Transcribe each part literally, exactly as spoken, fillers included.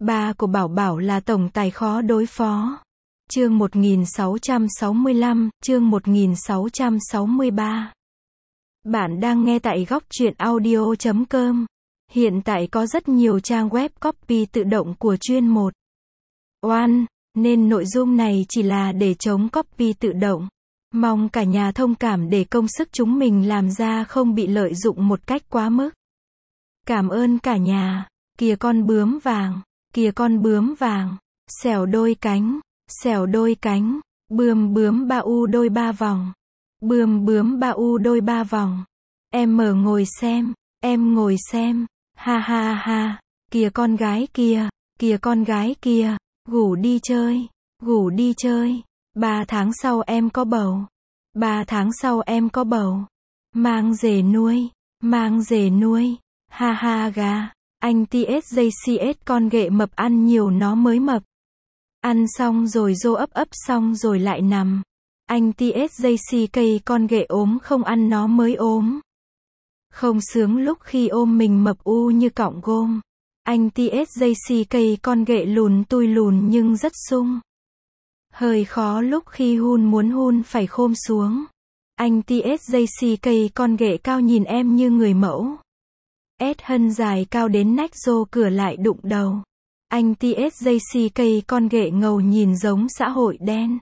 Ba của Bảo Bảo là tổng tài khó đối phó. Chương một nghìn sáu trăm sáu mươi lăm, chương một nghìn sáu trăm sáu mươi ba. Bạn đang nghe tại góc truyện audio chấm com. Hiện tại có rất nhiều trang web copy tự động của chuyên một One, nên nội dung này chỉ là để chống copy tự động. Mong cả nhà thông cảm để công sức chúng mình làm ra không bị lợi dụng một cách quá mức. Cảm ơn cả nhà. Kìa con bướm vàng, kìa con bướm vàng, xẻo đôi cánh, xẻo đôi cánh, bướm bướm ba u đôi ba vòng, bướm bướm ba u đôi ba vòng. Em mở ngồi xem, em ngồi xem, ha ha ha, kìa con gái kia, kìa con gái kia, ngủ đi chơi, ngủ đi chơi, ba tháng sau em có bầu, ba tháng sau em có bầu, mang rể nuôi, mang rể nuôi, ha ha gà. Anh tê ét giê xê ét con ghệ mập ăn nhiều nó mới mập. Ăn xong rồi dô ấp ấp xong rồi lại nằm. Anh tê ét giê xê cây con ghệ ốm không ăn nó mới ốm. Không sướng lúc khi ôm mình mập u như cọng gôm. Anh tê ét giê xê cây con ghệ lùn tui lùn nhưng rất sung. Hơi khó lúc khi hun muốn hun phải khôm xuống. Anh tê ét giê xê cây con ghệ cao nhìn em như người mẫu. S hân dài cao đến nách rô cửa lại đụng đầu. Anh tê ét giê xê cây con ghệ ngầu nhìn giống xã hội đen.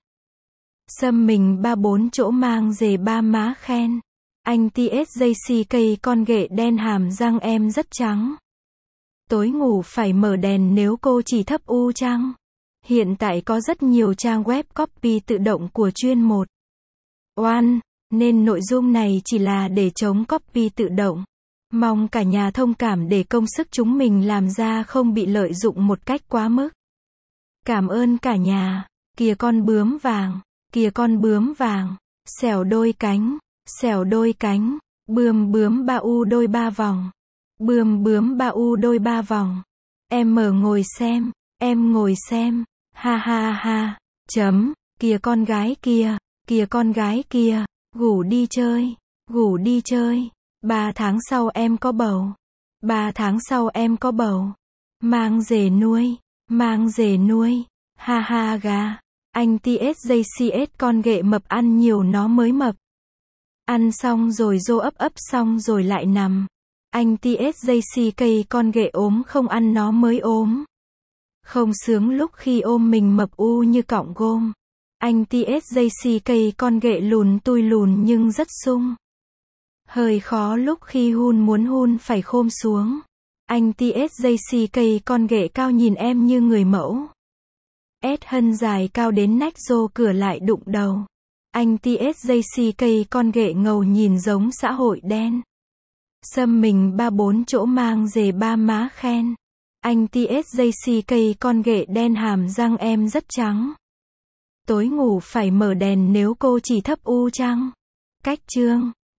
Xâm mình ba bốn chỗ mang dề ba má khen. Anh tê ét giê xê cây con ghệ đen hàm răng em rất trắng. Tối ngủ phải mở đèn nếu cô chỉ thấp u trăng. Hiện tại có rất nhiều trang web copy tự động của chuyên một One, nên nội dung này chỉ là để chống copy tự động. Mong cả nhà thông cảm để công sức chúng mình làm ra không bị lợi dụng một cách quá mức. Cảm ơn cả nhà. Kìa con bướm vàng, kìa con bướm vàng, xẻo đôi cánh, xẻo đôi cánh, bướm bướm ba u đôi ba vòng, bướm bướm ba u đôi ba vòng. Em mở ngồi xem, em ngồi xem, ha ha ha, chấm, kìa con gái kia, kìa con gái kia, ngủ đi chơi, ngủ đi chơi. Ba tháng sau em có bầu. Ba tháng sau em có bầu. Mang rể nuôi. Mang rể nuôi. Ha ha gà. Anh tê ét giê xê ét con ghệ mập ăn nhiều nó mới mập. Ăn xong rồi dô ấp ấp xong rồi lại nằm. Anh tê ét giê xê cây con ghệ ốm không ăn nó mới ốm. Không sướng lúc khi ôm mình mập u như cọng gôm. Anh tê ét giê xê cây con ghệ lùn tui lùn nhưng rất sung. Hơi khó lúc khi hun muốn hun phải khôm xuống. Anh tê ét giê xê cây con ghệ cao nhìn em như người mẫu. S hân dài cao đến nách rô cửa lại đụng đầu. Anh tê ét giê xê cây con ghệ ngầu nhìn giống xã hội đen. Xâm mình ba bốn chỗ mang dề ba má khen. Anh tê ét giê xê cây con ghệ đen hàm răng em rất trắng. Tối ngủ phải mở đèn nếu cô chỉ thấp u trăng. Cách chương